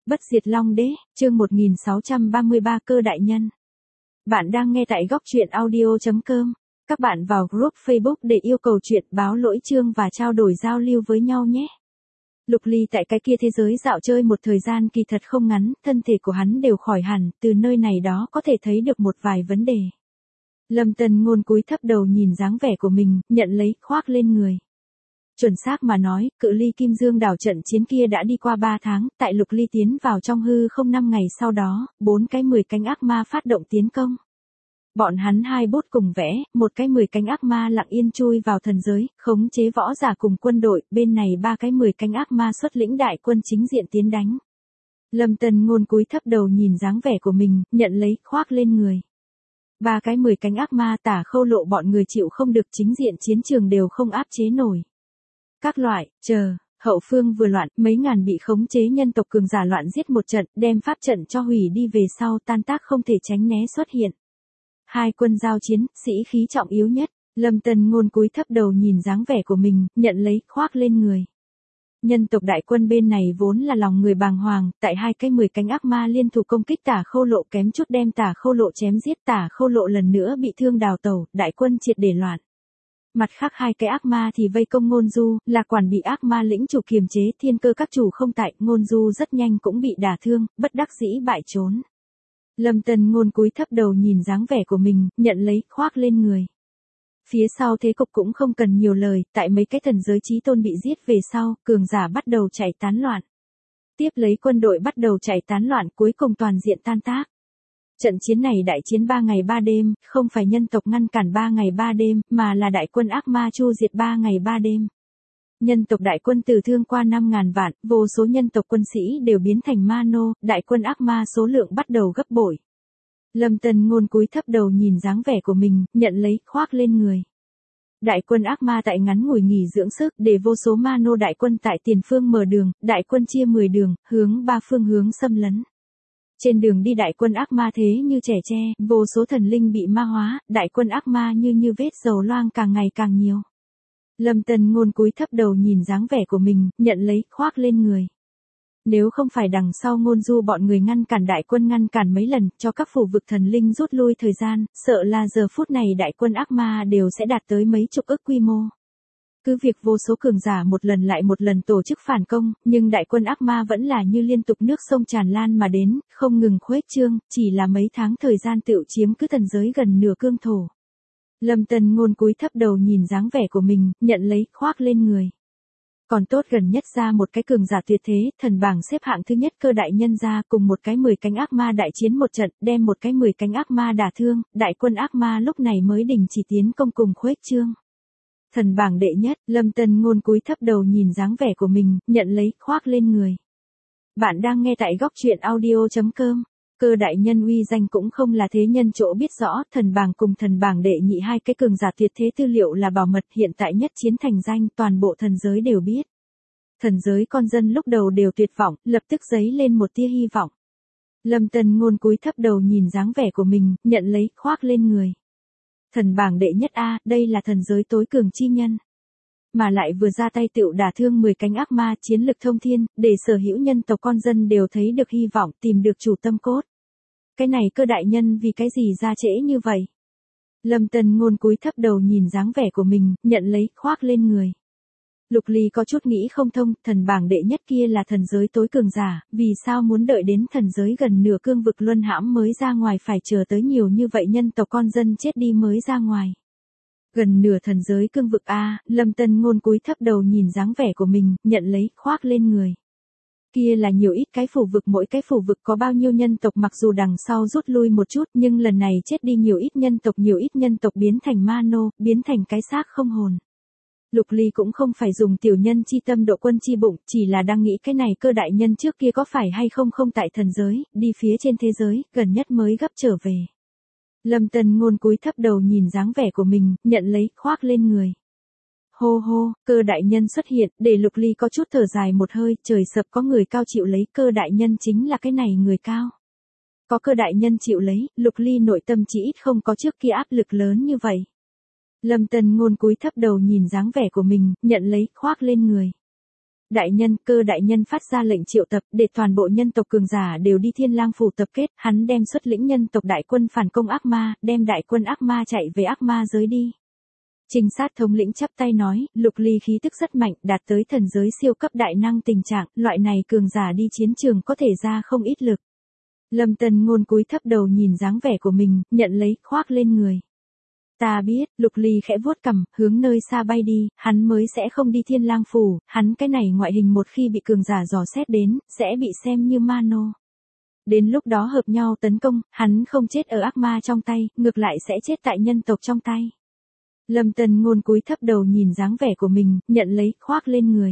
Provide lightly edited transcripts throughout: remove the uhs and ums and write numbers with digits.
Bất diệt Long Đế, chương 1633 Cơ đại nhân. Bạn đang nghe tại góc truyện audio.com. Các bạn vào group Facebook để yêu cầu chuyện báo lỗi chương và trao đổi giao lưu với nhau nhé. Lục Ly tại cái kia thế giới dạo chơi một thời gian kỳ thật không ngắn, thân thể của hắn đều khỏi hẳn, từ nơi này đó có thể thấy được một vài vấn đề. Lâm Tân Ngôn cúi thấp đầu nhìn dáng vẻ của mình, nhận lấy, khoác lên người. Chuẩn xác mà nói, cự ly Kim Dương đảo trận chiến kia đã đi qua 3 tháng, tại Lục Ly tiến vào trong hư không 5 ngày sau đó, 4 cái 10 cánh ác ma phát động tiến công. Bọn hắn hai bút cùng vẽ, một cái 10 cánh ác ma lặng yên chui vào thần giới, khống chế võ giả cùng quân đội, bên này 3 cái 10 cánh ác ma xuất lĩnh đại quân chính diện tiến đánh. Lâm Tân Ngôn cúi thấp đầu nhìn dáng vẻ của mình, nhận lấy, khoác lên người. 3 cái 10 cánh ác ma Tả Khâu Lộ bọn người chịu không được, chính diện chiến trường đều không áp chế nổi. Các loại, hậu phương vừa loạn, mấy ngàn bị khống chế nhân tộc cường giả loạn giết một trận, đem pháp trận cho hủy đi về sau tan tác không thể tránh né xuất hiện. Hai quân giao chiến, sĩ khí trọng yếu nhất, Lâm Tân Ngôn cúi thấp đầu nhìn dáng vẻ của mình, nhận lấy, khoác lên người. Nhân tộc đại quân bên này vốn là lòng người bàng hoàng, tại 2 cái 10 cánh ác ma liên thủ công kích Tả Khâu Lộ kém chút đem Tả Khâu Lộ chém giết, Tả Khâu Lộ lần nữa bị thương đào tẩu, đại quân triệt để loạn. Mặt khác 2 cái ác ma thì vây công Ngôn Du, là quản bị ác ma lĩnh chủ kiềm chế, Thiên Cơ các chủ không tại, Ngôn Du rất nhanh cũng bị đả thương, bất đắc dĩ bại trốn. Lâm Tân Ngôn cúi thấp đầu nhìn dáng vẻ của mình, nhận lấy, khoác lên người. Phía sau thế cục cũng không cần nhiều lời, tại mấy cái thần giới chí tôn bị giết về sau, cường giả bắt đầu chạy tán loạn. Tiếp lấy quân đội bắt đầu chạy tán loạn, cuối cùng toàn diện tan tác. Trận chiến này đại chiến 3 ngày 3 đêm, không phải nhân tộc ngăn cản 3 ngày 3 đêm, mà là đại quân ác ma chu diệt 3 ngày 3 đêm. Nhân tộc đại quân tử thương qua 5.000 vạn, vô số nhân tộc quân sĩ đều biến thành ma nô, đại quân ác ma số lượng bắt đầu gấp bội. Lâm Tân Ngôn cúi thấp đầu nhìn dáng vẻ của mình, nhận lấy, khoác lên người. Đại quân ác ma tại ngắn ngủi nghỉ dưỡng sức, để vô số ma nô đại quân tại tiền phương mở đường, đại quân chia 10 đường, hướng 3 phương hướng xâm lấn. Trên đường đi đại quân ác ma thế như trẻ tre, vô số thần linh bị ma hóa, đại quân ác ma như vết dầu loang càng ngày càng nhiều. Lâm Tân Ngôn cúi thấp đầu nhìn dáng vẻ của mình, nhận lấy, khoác lên người. Nếu không phải đằng sau Ngôn Du bọn người ngăn cản đại quân ngăn cản mấy lần, cho các phủ vực thần linh rút lui thời gian, sợ là giờ phút này đại quân ác ma đều sẽ đạt tới mấy chục ức quy mô. Cứ việc vô số cường giả một lần lại một lần tổ chức phản công, nhưng đại quân ác ma vẫn là như liên tục nước sông tràn lan mà đến, không ngừng khuếch trương, chỉ là mấy tháng thời gian tựu chiếm cứ thần giới gần nửa cương thổ. Lâm Tân Ngôn cúi thấp đầu nhìn dáng vẻ của mình, nhận lấy, khoác lên người. Còn tốt gần nhất ra một cái cường giả tuyệt thế, thần bảng xếp hạng thứ nhất Cơ đại nhân ra cùng một cái 10 cánh ác ma đại chiến một trận, đem một cái 10 cánh ác ma đả thương, đại quân ác ma lúc này mới đình chỉ tiến công cùng khuếch trương. Thần bảng đệ nhất, Lâm Tân Ngôn cúi thấp đầu nhìn dáng vẻ của mình, nhận lấy, khoác lên người. Bạn đang nghe tại góc truyện audio.com. Cơ đại nhân uy danh cũng không là thế nhân chỗ biết rõ, thần bảng cùng thần bảng đệ nhị 2 cái cường giả tuyệt thế tư liệu là bảo mật, hiện tại nhất chiến thành danh, toàn bộ thần giới đều biết. Thần giới con dân lúc đầu đều tuyệt vọng, lập tức dấy lên một tia hy vọng. Lâm Tân Ngôn cúi thấp đầu nhìn dáng vẻ của mình, nhận lấy, khoác lên người. Thần bảng đệ nhất A, đây là thần giới tối cường chi nhân. Mà lại vừa ra tay tựu đả thương 10 cánh ác ma, chiến lực thông thiên, để sở hữu nhân tộc con dân đều thấy được hy vọng, tìm được chủ tâm cốt. Cái này Cơ đại nhân vì cái gì ra trễ như vậy? Lâm Tân Ngôn cúi thấp đầu nhìn dáng vẻ của mình, nhận lấy, khoác lên người. Lục Ly có chút nghĩ không thông, thần bảng đệ nhất kia là thần giới tối cường giả, vì sao muốn đợi đến thần giới gần nửa cương vực luân hãm mới ra ngoài, phải chờ tới nhiều như vậy nhân tộc con dân chết đi mới ra ngoài. Gần nửa thần giới cương vực A, Lâm Tân Ngôn cúi thấp đầu nhìn dáng vẻ của mình, nhận lấy, khoác lên người. Kia là nhiều ít cái phủ vực, mỗi cái phủ vực có bao nhiêu nhân tộc, mặc dù đằng sau rút lui một chút, nhưng lần này chết đi nhiều ít nhân tộc biến thành ma nô, biến thành cái xác không hồn. Lục Ly cũng không phải dùng tiểu nhân chi tâm độ quân chi bụng, chỉ là đang nghĩ cái này Cơ đại nhân trước kia có phải hay không tại thần giới, đi phía trên thế giới, gần nhất mới gấp trở về. Lâm Tân Ngôn cúi thấp đầu nhìn dáng vẻ của mình, nhận lấy, khoác lên người. Hô hô, Cơ đại nhân xuất hiện, để Lục Ly có chút thở dài một hơi, trời sập có người cao chịu lấy, Cơ đại nhân chính là cái này người cao. Có Cơ đại nhân chịu lấy, Lục Ly nội tâm chỉ ít không có trước kia áp lực lớn như vậy. Lâm Tân Ngôn cúi thấp đầu nhìn dáng vẻ của mình, nhận lấy, khoác lên người. Đại nhân, Cơ đại nhân phát ra lệnh triệu tập để toàn bộ nhân tộc cường giả đều đi Thiên Lang phủ tập kết, hắn đem xuất lĩnh nhân tộc đại quân phản công ác ma, đem đại quân ác ma chạy về ác ma giới đi. Trinh sát thống lĩnh chắp tay nói, Lục Ly khí tức rất mạnh, đạt tới thần giới siêu cấp đại năng tình trạng, loại này cường giả đi chiến trường có thể ra không ít lực. Lâm Tân Ngôn cúi thấp đầu nhìn dáng vẻ của mình, nhận lấy, khoác lên người. Ta biết, Lục Ly khẽ vuốt cằm, hướng nơi xa bay đi, hắn mới sẽ không đi Thiên Lang phủ, hắn cái này ngoại hình một khi bị cường giả dò xét đến, sẽ bị xem như ma nô. Đến lúc đó hợp nhau tấn công, hắn không chết ở ác ma trong tay, ngược lại sẽ chết tại nhân tộc trong tay. Lâm Tân Ngôn cúi thấp đầu nhìn dáng vẻ của mình, nhận lấy, khoác lên người.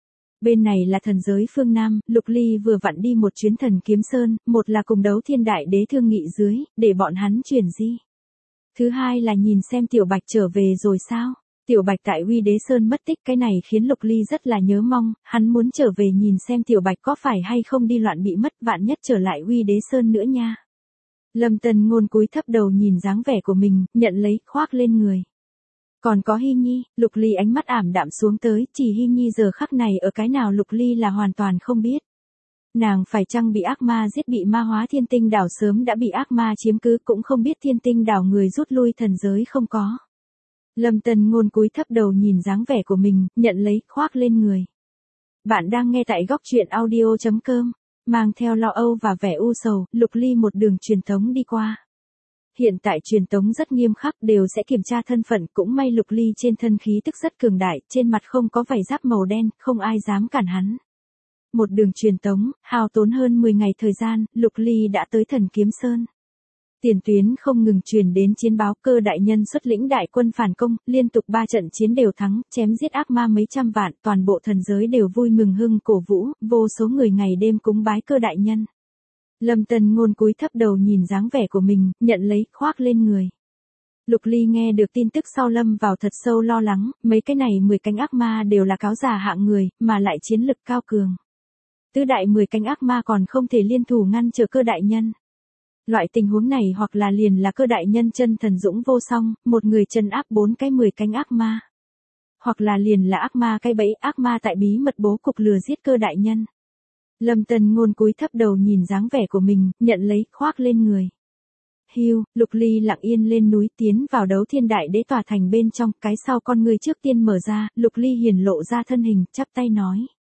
Bên này là thần giới phương Nam, Lục Ly vừa vặn đi một chuyến thần kiếm sơn, một là cùng Đấu Thiên Đại Đế thương nghị dưới, để bọn hắn chuyển di. Thứ hai là nhìn xem Tiểu Bạch trở về rồi sao. Tiểu Bạch tại Uy Đế Sơn mất tích, cái này khiến Lục Ly rất là nhớ mong, hắn muốn trở về nhìn xem Tiểu Bạch có phải hay không đi loạn bị mất, vạn nhất trở lại Uy Đế Sơn nữa nha. Lâm Tân Ngôn cúi thấp đầu nhìn dáng vẻ của mình, nhận lấy, khoác lên người. Còn có Hy Nhi, Lục Ly ánh mắt ảm đạm xuống tới, chỉ Hy Nhi giờ khắc này ở cái nào Lục Ly là hoàn toàn không biết. Nàng phải chăng bị ác ma giết, bị ma hóa Thiên Tinh đảo sớm đã bị ác ma chiếm cứ, cũng không biết Thiên Tinh đảo người rút lui thần giới không có. Lâm Tân Ngôn cúi thấp đầu nhìn dáng vẻ của mình, nhận lấy, khoác lên người. Bạn đang nghe tại góc truyện audio.com, mang theo lo âu và vẻ u sầu, Lục Ly một đường truyền tống đi qua. Hiện tại truyền tống rất nghiêm khắc, đều sẽ kiểm tra thân phận, cũng may Lục Ly trên thân khí tức rất cường đại, trên mặt không có vảy giáp màu đen, không ai dám cản hắn. Một đường truyền tống, hao tốn hơn 10 ngày thời gian, Lục Ly đã tới thần kiếm sơn. Tiền tuyến không ngừng truyền đến chiến báo, Cơ đại nhân xuất lĩnh đại quân phản công, liên tục 3 trận chiến đều thắng, chém giết ác ma mấy trăm vạn, toàn bộ thần giới đều vui mừng hưng cổ vũ, vô số người ngày đêm cúng bái Cơ đại nhân. Lâm Tân Ngôn cúi thấp đầu nhìn dáng vẻ của mình, nhận lấy, khoác lên người. Lục Ly nghe được tin tức sau lâm vào thật sâu lo lắng, mấy cái này 10 cánh ác ma đều là cáo giả hạng người, mà lại chiến lực cao cường. Tứ đại 10 cánh ác ma còn không thể liên thủ ngăn trở Cơ đại nhân. Loại tình huống này hoặc là liền là Cơ đại nhân chân thần dũng vô song, một người trấn áp 4 cái 10 cánh ác ma. Hoặc là liền là ác ma cái bẫy, ác ma tại bí mật bố cục lừa giết Cơ đại nhân. Lâm Tân Ngôn cúi thấp đầu nhìn dáng vẻ của mình, nhận lấy, khoác lên người. Hưu, Lục Ly lặng yên lên núi tiến vào Đấu Thiên Đại Đế tòa thành bên trong, cái sau con người trước tiên mở ra, Lục Ly hiển lộ ra thân hình, chắp tay nói.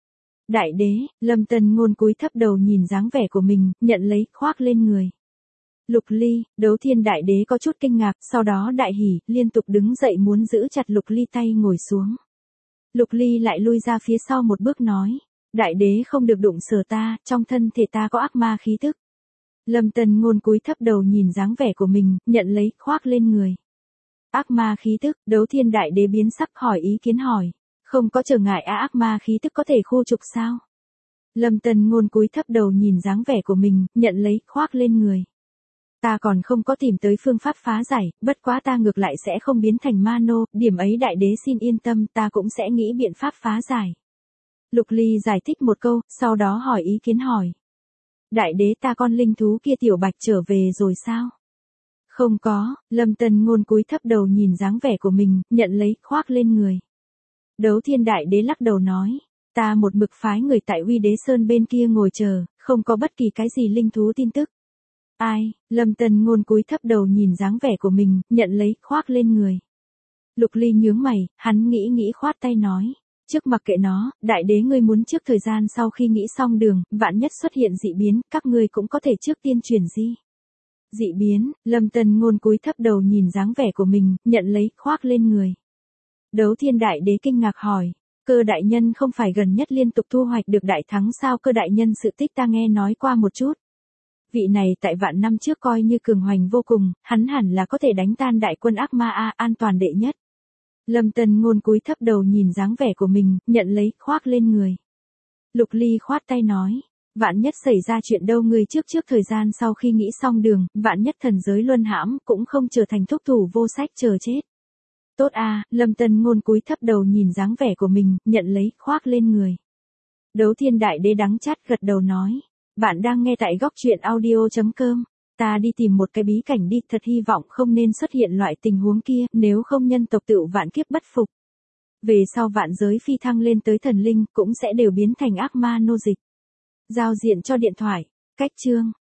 Đại đế, Lâm Tân Ngôn cúi thấp đầu nhìn dáng vẻ của mình, nhận lấy, khoác lên người. Lục Ly, Đấu Thiên Đại Đế có chút kinh ngạc, sau đó đại hỉ, liên tục đứng dậy muốn giữ chặt Lục Ly tay ngồi xuống. Lục Ly lại lui ra phía sau một bước nói. Đại đế không được đụng sờ ta, trong thân thể ta có ác ma khí tức. Lâm Tân Ngôn cúi thấp đầu nhìn dáng vẻ của mình, nhận lấy, khoác lên người. Ác ma khí tức, Đấu Thiên Đại Đế biến sắc hỏi ý kiến hỏi. Không có trở ngại ác ma khí tức có thể khu trục sao? Lâm Tân Ngôn cúi thấp đầu nhìn dáng vẻ của mình, nhận lấy, khoác lên người. Ta còn không có tìm tới phương pháp phá giải, bất quá ta ngược lại sẽ không biến thành ma nô, điểm ấy đại đế xin yên tâm, ta cũng sẽ nghĩ biện pháp phá giải. Lục Ly giải thích một câu, sau đó hỏi ý kiến hỏi. Đại đế ta con linh thú kia Tiểu Bạch trở về rồi sao? Không có, Lâm Tân Ngôn cúi thấp đầu nhìn dáng vẻ của mình, nhận lấy, khoác lên người. Đấu Thiên Đại Đế lắc đầu nói. Ta một mực phái người tại Uy Đế Sơn bên kia ngồi chờ, không có bất kỳ cái gì linh thú tin tức. Ai, Lâm Tân Ngôn cúi thấp đầu nhìn dáng vẻ của mình, nhận lấy, khoác lên người. Lục Ly nhướng mày, hắn nghĩ khoát tay nói. Trước mặc kệ nó, đại đế ngươi muốn trước thời gian sau khi nghĩ xong đường, vạn nhất xuất hiện dị biến, các ngươi cũng có thể trước tiên chuyển di. Dị biến, Lâm Tân Ngôn cúi thấp đầu nhìn dáng vẻ của mình, nhận lấy, khoác lên người. Đấu Thiên Đại Đế kinh ngạc hỏi, Cơ đại nhân không phải gần nhất liên tục thu hoạch được đại thắng sao? Cơ đại nhân sự tích ta nghe nói qua một chút. Vị này tại vạn năm trước coi như cường hoành vô cùng, hắn hẳn là có thể đánh tan đại quân ác ma an toàn đệ nhất. Lâm Tân Ngôn cúi thấp đầu nhìn dáng vẻ của mình, nhận lấy, khoác lên người. Lục Ly khoát tay nói, vạn nhất xảy ra chuyện đâu ngươi trước thời gian sau khi nghĩ xong đường, vạn nhất thần giới luân hãm, cũng không trở thành thúc thủ vô sách chờ chết. Tốt Lâm Tân Ngôn cúi thấp đầu nhìn dáng vẻ của mình, nhận lấy, khoác lên người. Đấu Thiên Đại Đế đắng chát gật đầu nói, bạn đang nghe tại góc truyện audio.com. Ta đi tìm một cái bí cảnh đi, thật hy vọng không nên xuất hiện loại tình huống kia, nếu không nhân tộc tựu vạn kiếp bất phục. Về sau vạn giới phi thăng lên tới thần linh cũng sẽ đều biến thành ác ma nô dịch. Giao diện cho điện thoại. Cách chương.